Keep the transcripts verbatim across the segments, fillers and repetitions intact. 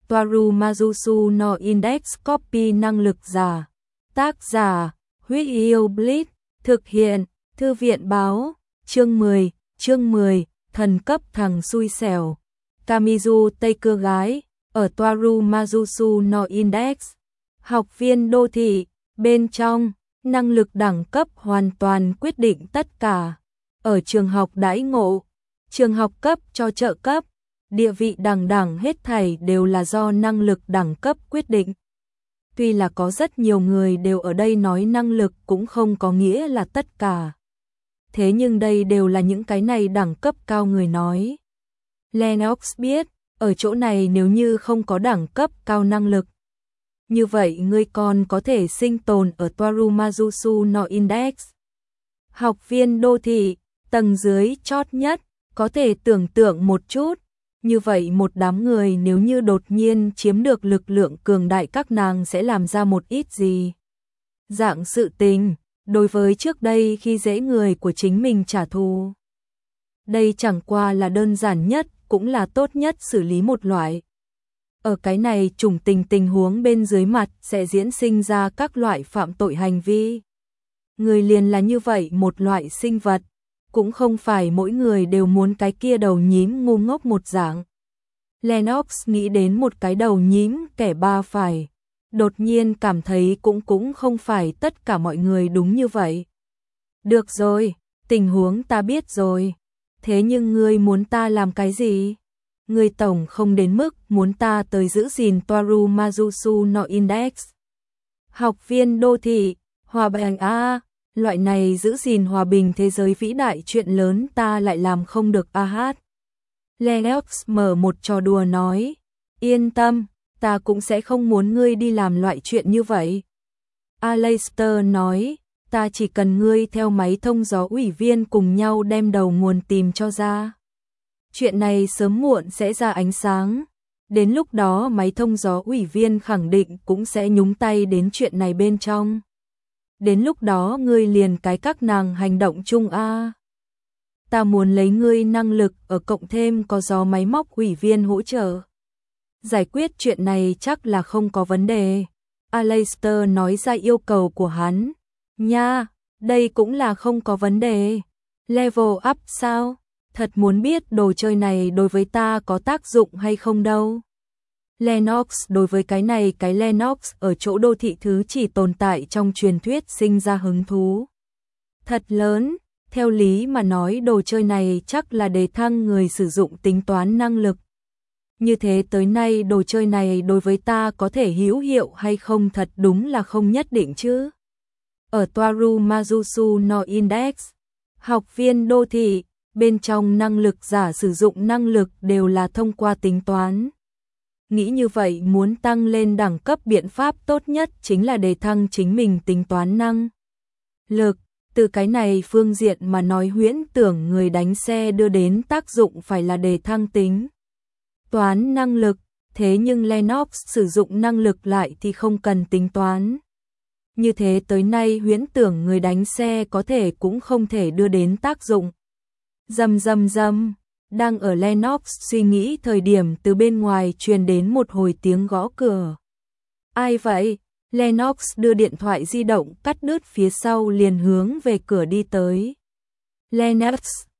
Toaru Mazusu no Index Copy năng lực giả. Tác giả, Huyết Yêu Blitz, thực hiện, Thư viện báo, chương mười, chương mười, thần cấp thằng xui xẻo. Kamizu Tây Cưa Gái, ở Toaru Mazusu no Index. Học viên đô thị, bên trong, năng lực đẳng cấp hoàn toàn quyết định tất cả. Ở trường học đãi ngộ, trường học cấp cho trợ cấp, địa vị đẳng đẳng hết thảy đều là do năng lực đẳng cấp quyết định. Tuy là có rất nhiều người đều ở đây nói năng lực cũng không có nghĩa là tất cả. Thế nhưng đây đều là những cái này đẳng cấp cao người nói. Lennox biết, ở chỗ này nếu như không có đẳng cấp cao năng lực, như vậy ngươi còn có thể sinh tồn ở Toaru Mazusu no Index. Học viên đô thị, tầng dưới chót nhất, có thể tưởng tượng một chút, như vậy một đám người nếu như đột nhiên chiếm được lực lượng cường đại các nàng sẽ làm ra một ít gì. Dạng sự tình, đối với trước đây khi dễ người của chính mình trả thù. Đây chẳng qua là đơn giản nhất, cũng là tốt nhất xử lý một loại. Ở cái này trùng tình tình huống bên dưới mặt sẽ diễn sinh ra các loại phạm tội hành vi. Người liền là như vậy một loại sinh vật, cũng không phải mỗi người đều muốn cái kia đầu nhím ngu ngốc một dạng. Lennox nghĩ đến một cái đầu nhím kẻ ba phải, đột nhiên cảm thấy cũng cũng không phải tất cả mọi người đúng như vậy. Được rồi, tình huống ta biết rồi, thế nhưng ngươi muốn ta làm cái gì? Ngươi tổng không đến mức muốn ta tới giữ gìn Toaru Mazusu no Index. Học viên đô thị, hòa bình a, loại này giữ gìn hòa bình thế giới vĩ đại chuyện lớn ta lại làm không được a hát. Lennox mở một trò đùa nói, yên tâm, ta cũng sẽ không muốn ngươi đi làm loại chuyện như vậy. Aleister nói, ta chỉ cần ngươi theo máy thông gió ủy viên cùng nhau đem đầu nguồn tìm cho ra. Chuyện này sớm muộn sẽ ra ánh sáng, đến lúc đó máy thông gió ủy viên khẳng định cũng sẽ nhúng tay đến chuyện này bên trong. Đến lúc đó ngươi liền cái các nàng hành động chung a. Ta muốn lấy ngươi năng lực ở cộng thêm có gió máy móc ủy viên hỗ trợ. Giải quyết chuyện này chắc là không có vấn đề. Aleister nói ra yêu cầu của hắn. Nha, đây cũng là không có vấn đề. Level up sao? Thật muốn biết đồ chơi này đối với ta có tác dụng hay không đâu. Lennox đối với cái này cái Lennox ở chỗ đô thị thứ chỉ tồn tại trong truyền thuyết sinh ra hứng thú. Thật lớn, theo lý mà nói đồ chơi này chắc là đề thăng người sử dụng tính toán năng lực. Như thế tới nay đồ chơi này đối với ta có thể hữu hiệu hay không thật đúng là không nhất định chứ. Ở Toaru Mazusu no Index, học viên đô thị, bên trong năng lực giả sử dụng năng lực đều là thông qua tính toán. Nghĩ như vậy muốn tăng lên đẳng cấp biện pháp tốt nhất chính là đề thăng chính mình tính toán năng lực. Từ cái này phương diện mà nói huyễn tưởng người đánh xe đưa đến tác dụng phải là đề thăng tính toán năng lực, thế nhưng Lennox sử dụng năng lực lại thì không cần tính toán. Như thế tới nay huyễn tưởng người đánh xe có thể cũng không thể đưa đến tác dụng. Rầm rầm rầm, đang ở Lennox suy nghĩ thời điểm từ bên ngoài truyền đến một hồi tiếng gõ cửa. Ai vậy? Lennox đưa điện thoại di động cắt đứt phía sau liền hướng về cửa đi tới. Lennox,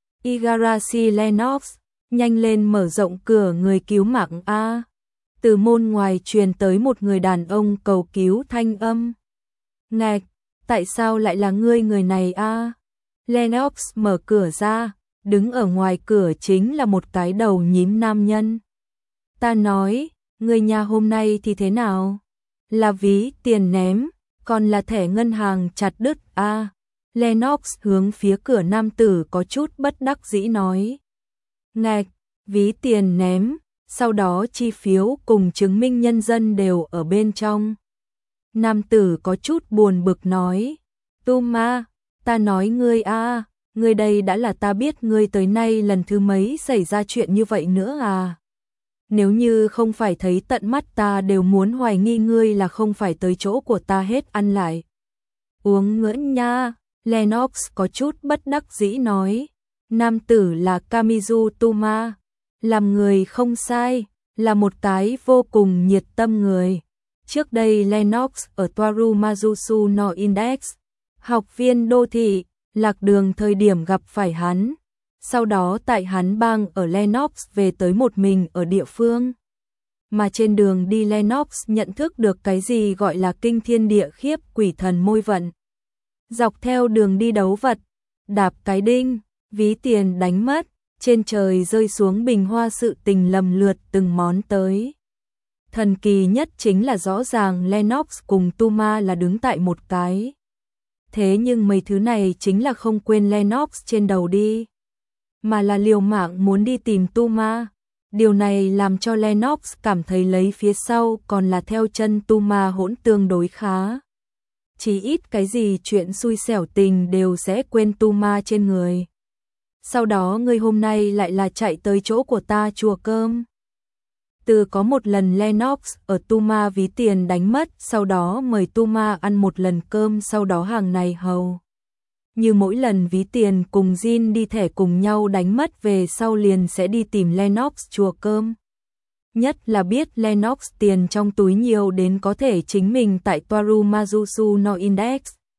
Igarashi Lennox, nhanh lên mở rộng cửa người cứu mạng a. Từ môn ngoài truyền tới một người đàn ông cầu cứu thanh âm. Ngạch, tại sao lại là ngươi người này a? Lennox mở cửa ra, đứng ở ngoài cửa chính là một cái đầu nhím nam nhân. Ta nói, người nhà hôm nay thì thế nào? Là ví tiền ném, còn là thẻ ngân hàng chặt đứt a. Lennox hướng phía cửa nam tử có chút bất đắc dĩ nói. Ngạch, ví tiền ném, sau đó chi phiếu cùng chứng minh nhân dân đều ở bên trong. Nam tử có chút buồn bực nói. Tuma, ta nói ngươi a, ngươi đây đã là ta biết ngươi tới nay lần thứ mấy xảy ra chuyện như vậy nữa à. Nếu như không phải thấy tận mắt ta đều muốn hoài nghi ngươi là không phải tới chỗ của ta hết ăn lại. Uống ngưỡng nha, Lennox có chút bất đắc dĩ nói. Nam tử là Kamizu Tuma, làm người không sai, là một cái vô cùng nhiệt tâm người. Trước đây Lennox ở Toaru Mazusu no Index, học viên đô thị, lạc đường thời điểm gặp phải hắn. Sau đó tại hắn bang ở Lennox về tới một mình ở địa phương. Mà trên đường đi Lennox nhận thức được cái gì gọi là kinh thiên địa khiếp quỷ thần môi vận. Dọc theo đường đi đấu vật, đạp cái đinh, ví tiền đánh mất, trên trời rơi xuống bình hoa sự tình lầm lượt từng món tới. Thần kỳ nhất chính là rõ ràng Lennox cùng Tuma là đứng tại một cái. Thế nhưng mấy thứ này chính là không quên Lennox trên đầu đi, mà là liều mạng muốn đi tìm Tuma. Điều này làm cho Lennox cảm thấy lấy phía sau còn là theo chân Tuma hỗn tương đối khá. Chỉ ít cái gì chuyện xui xẻo tình đều sẽ quên Tuma trên người. Sau đó ngươi hôm nay lại là chạy tới chỗ của ta chùa cơm. Từ có một lần Lennox ở Tuma ví tiền đánh mất, sau đó mời Tuma ăn một lần cơm, sau đó hàng này hầu như mỗi lần ví tiền cùng Jin đi thẻ cùng nhau đánh mất về sau liền sẽ đi tìm Lennox chùa cơm. Nhất là biết Lennox tiền trong túi nhiều đến có thể chính mình tại Toaru Mazusu no Index.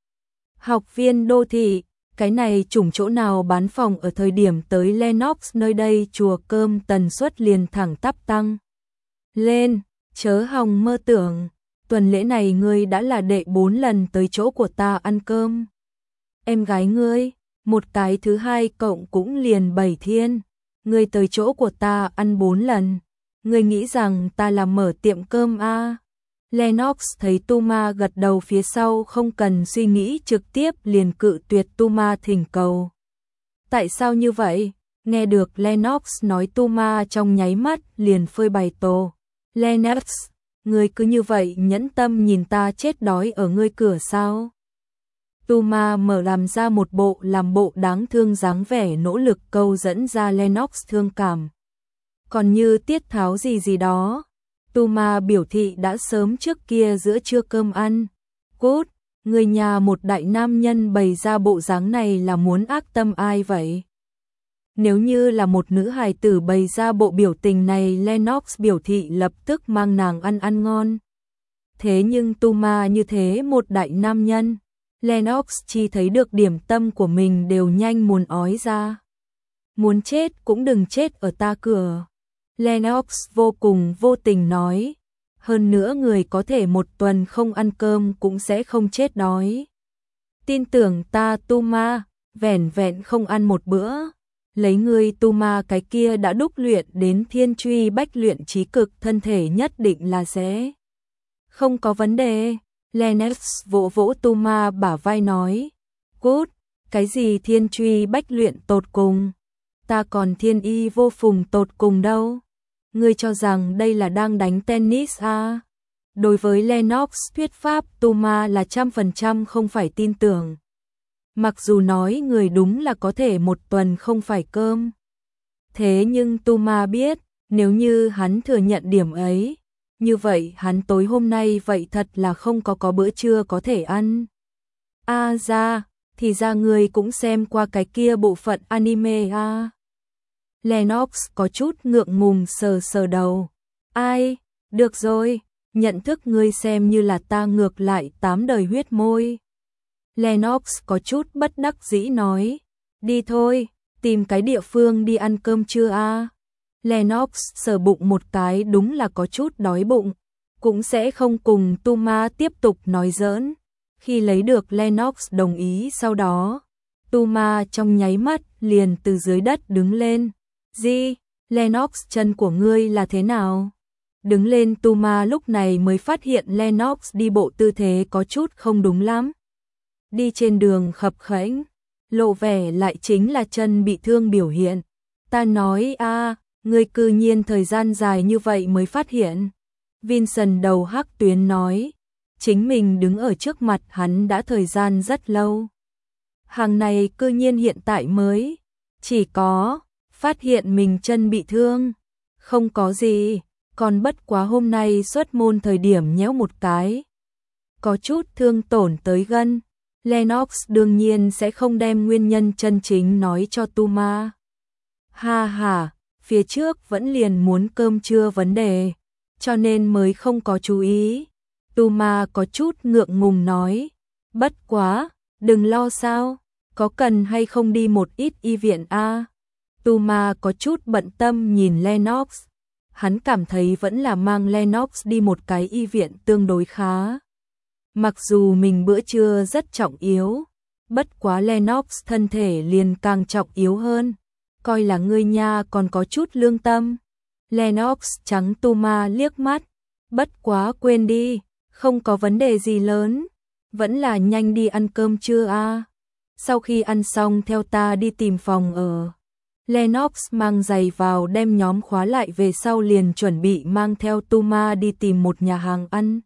Học viên đô thị, cái này chủng chỗ nào bán phòng ở thời điểm tới Lennox nơi đây chùa cơm tần suất liền thẳng tắp tăng lên, chớ hòng mơ tưởng, tuần lễ này ngươi đã là đệ bốn lần tới chỗ của ta ăn cơm. Em gái ngươi, một cái thứ hai cộng cũng liền bảy thiên, ngươi tới chỗ của ta ăn bốn lần, ngươi nghĩ rằng ta là mở tiệm cơm a? À? Lennox thấy Tuma gật đầu phía sau không cần suy nghĩ trực tiếp liền cự tuyệt Tuma thỉnh cầu. Tại sao như vậy? Nghe được Lennox nói Tuma trong nháy mắt liền phơi bày tổ. Lennox, ngươi cứ như vậy nhẫn tâm nhìn ta chết đói ở ngươi cửa sao? Tuma mở làm ra một bộ làm bộ đáng thương dáng vẻ nỗ lực câu dẫn ra Lennox thương cảm. Còn như tiết tháo gì gì đó, Tuma biểu thị đã sớm trước kia giữa trưa cơm ăn. Cút, người nhà một đại nam nhân bày ra bộ dáng này là muốn ác tâm ai vậy? Nếu như là một nữ hài tử bày ra bộ biểu tình này, Lennox biểu thị lập tức mang nàng ăn ăn ngon. Thế nhưng Tuma như thế một đại nam nhân, Lennox chỉ thấy được điểm tâm của mình đều nhanh muốn ói ra. Muốn chết cũng đừng chết ở ta cửa. Lennox vô cùng vô tình nói. Hơn nữa người có thể một tuần không ăn cơm cũng sẽ không chết đói. Tin tưởng ta Tuma, vẻn vẹn không ăn một bữa. Lấy ngươi Tuma cái kia đã đúc luyện đến thiên truy bách luyện trí cực, thân thể nhất định là sẽ không có vấn đề. Lennox vỗ vỗ Tuma bả vai nói. Cút, cái gì thiên truy bách luyện tột cùng? Ta còn thiên y vô phùng tột cùng đâu. Ngươi cho rằng đây là đang đánh tennis à? Đối với Lennox thuyết pháp Tuma là trăm phần trăm không phải tin tưởng. Mặc dù nói người đúng là có thể một tuần không phải cơm. Thế nhưng Tuma biết, nếu như hắn thừa nhận điểm ấy, như vậy hắn tối hôm nay vậy thật là không có có bữa trưa có thể ăn. A à ra, thì ra người cũng xem qua cái kia bộ phận anime à. Lennox có chút ngượng ngùng sờ sờ đầu. Ai, được rồi, nhận thức ngươi xem như là ta ngược lại tám đời huyết môi. Lennox có chút bất đắc dĩ nói. Đi thôi, tìm cái địa phương đi ăn cơm trưa à. Lennox sờ bụng một cái, đúng là có chút đói bụng, cũng sẽ không cùng Tuma tiếp tục nói giỡn. Khi lấy được Lennox đồng ý sau đó, Tuma trong nháy mắt liền từ dưới đất đứng lên. Gì? Lennox, chân của ngươi là thế nào? Đứng lên Tuma lúc này mới phát hiện Lennox đi bộ tư thế có chút không đúng lắm. Đi trên đường khập khẽnh, lộ vẻ lại chính là chân bị thương biểu hiện. Ta nói a, à, ngươi cư nhiên thời gian dài như vậy mới phát hiện. Vincent đầu hắc tuyến nói, chính mình đứng ở trước mặt hắn đã thời gian rất lâu. Hàng này cư nhiên hiện tại mới, chỉ có phát hiện mình chân bị thương. Không có gì, còn bất quá hôm nay xuất môn thời điểm nhéo một cái. Có chút thương tổn tới gân. Lennox đương nhiên sẽ không đem nguyên nhân chân chính nói cho Tuma. Ha ha, phía trước vẫn liền muốn cơm trưa vấn đề, cho nên mới không có chú ý. Tuma có chút ngượng ngùng nói, bất quá, đừng lo sao, có cần hay không đi một ít y viện a? À? Tuma có chút bận tâm nhìn Lennox, hắn cảm thấy vẫn là mang Lennox đi một cái y viện tương đối khá. Mặc dù mình bữa trưa rất trọng yếu, bất quá Lennox thân thể liền càng trọng yếu hơn, coi là ngươi nha còn có chút lương tâm. Lennox trắng Tuma liếc mắt, bất quá quên đi, không có vấn đề gì lớn, vẫn là nhanh đi ăn cơm trưa a. À? Sau khi ăn xong theo ta đi tìm phòng ở. Lennox mang giày vào đem nhóm khóa lại về sau liền chuẩn bị mang theo Tuma đi tìm một nhà hàng ăn.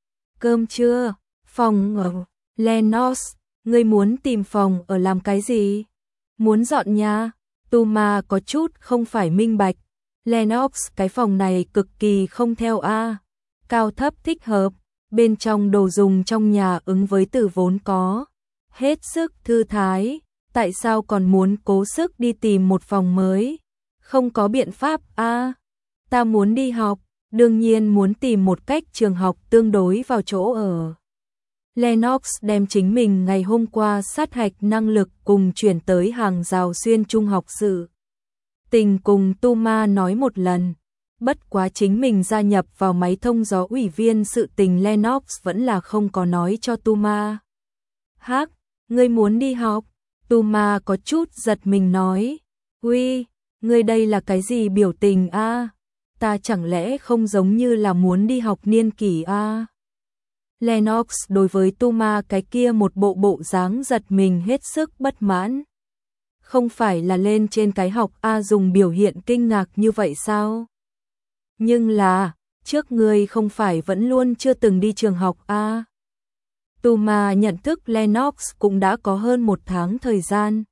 Cơm trưa, phòng ở, Lennox, ngươi muốn tìm phòng ở làm cái gì? Muốn dọn nhà? Tuma có chút không phải minh bạch. Lennox, cái phòng này cực kỳ không theo a, cao thấp thích hợp, bên trong đồ dùng trong nhà ứng với từ vốn có, hết sức thư thái, tại sao còn muốn cố sức đi tìm một phòng mới? Không có biện pháp a, ta muốn đi học, đương nhiên muốn tìm một cách trường học tương đối vào chỗ ở. Lennox đem chính mình ngày hôm qua sát hạch năng lực cùng chuyển tới hàng rào xuyên trung học sự tình cùng Tuma nói một lần, bất quá chính mình gia nhập vào máy thông gió ủy viên sự tình Lennox vẫn là không có nói cho Tuma. Hắc, ngươi muốn đi học? Tuma có chút giật mình nói, uy, ngươi đây là cái gì biểu tình a? À? Ta chẳng lẽ không giống như là muốn đi học niên kỷ a? À? Lennox đối với Tuma cái kia một bộ bộ dáng giật mình hết sức bất mãn. Không phải là lên trên cái học A dùng biểu hiện kinh ngạc như vậy sao? Nhưng là, trước ngươi không phải vẫn luôn chưa từng đi trường học A. Tuma nhận thức Lennox cũng đã có hơn một tháng thời gian.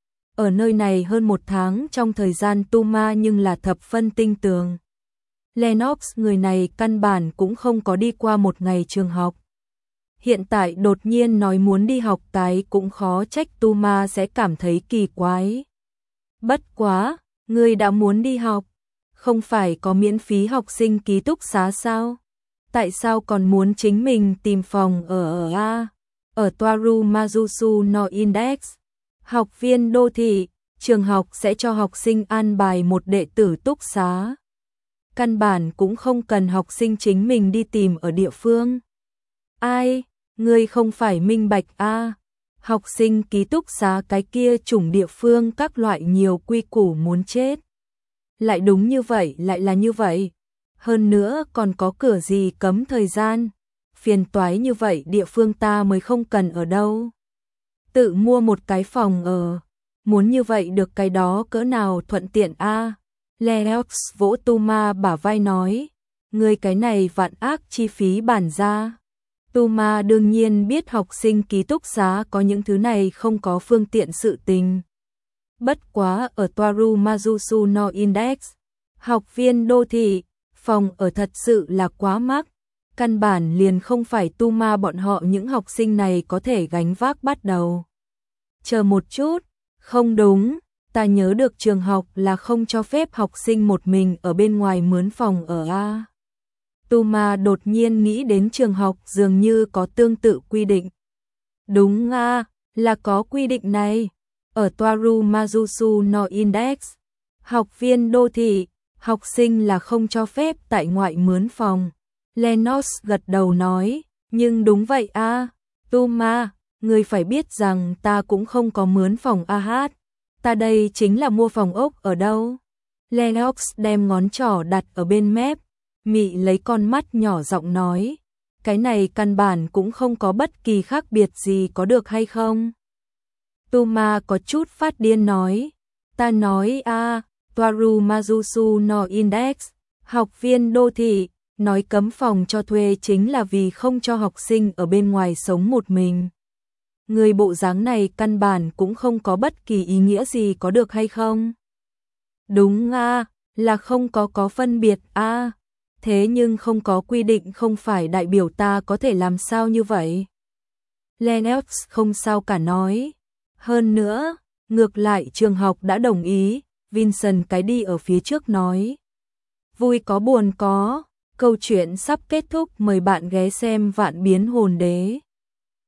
Ở nơi này hơn một tháng trong thời gian Tuma nhưng là thập phân tinh tường. Lennox người này căn bản cũng không có đi qua một ngày trường học. Hiện tại đột nhiên nói muốn đi học cái cũng khó trách Tuma sẽ cảm thấy kỳ quái. Bất quá, ngươi đã muốn đi học, không phải có miễn phí học sinh ký túc xá sao? Tại sao còn muốn chính mình tìm phòng ở ở A? Ở Toaru Mazusu no Index, học viên đô thị, trường học sẽ cho học sinh an bài một đệ tử túc xá. Căn bản cũng không cần học sinh chính mình đi tìm ở địa phương. Ai? Ngươi không phải minh bạch a? À? Học sinh ký túc xá cái kia chủng địa phương các loại nhiều quy củ muốn chết. Lại đúng như vậy, lại là như vậy. Hơn nữa còn có cửa gì cấm thời gian. Phiền toái như vậy địa phương ta mới không cần ở đâu. Tự mua một cái phòng ở. Muốn như vậy được cái đó cỡ nào thuận tiện a? À? Lennox vỗ Tuma bả vai nói. Ngươi cái này vạn ác chi phí bản ra. Tuma đương nhiên biết học sinh ký túc xá có những thứ này không có phương tiện sự tình. Bất quá ở Toaru Mazusu no Index, học viên đô thị, phòng ở thật sự là quá mắc. Căn bản liền không phải Tuma bọn họ những học sinh này có thể gánh vác bắt đầu. Chờ một chút, không đúng, ta nhớ được trường học là không cho phép học sinh một mình ở bên ngoài mướn phòng ở a. Tuma đột nhiên nghĩ đến trường học dường như có tương tự quy định. Đúng a, là có quy định này. Ở Toaru Mazusu no Index, học viên đô thị, học sinh là không cho phép tại ngoại mướn phòng. Lennox gật đầu nói, nhưng đúng vậy a, Tuma, người phải biết rằng ta cũng không có mướn phòng a hát. Ta đây chính là mua phòng ốc ở đâu. Lennox đem ngón trỏ đặt ở bên mép. Mị lấy con mắt nhỏ giọng nói, cái này căn bản cũng không có bất kỳ khác biệt gì có được hay không? Tuma có chút phát điên nói, ta nói a, à, Toaru Mazusu no Index, học viên đô thị, nói cấm phòng cho thuê chính là vì không cho học sinh ở bên ngoài sống một mình. Người bộ dáng này căn bản cũng không có bất kỳ ý nghĩa gì có được hay không? Đúng a, à, là không có có phân biệt a. À. Thế nhưng không có quy định không phải đại biểu ta có thể làm sao như vậy. Lennox không sao cả nói. Hơn nữa, ngược lại trường học đã đồng ý, Vincent cái đi ở phía trước nói. Vui có buồn có, câu chuyện sắp kết thúc, mời bạn ghé xem Vạn Biến Hồn Đế.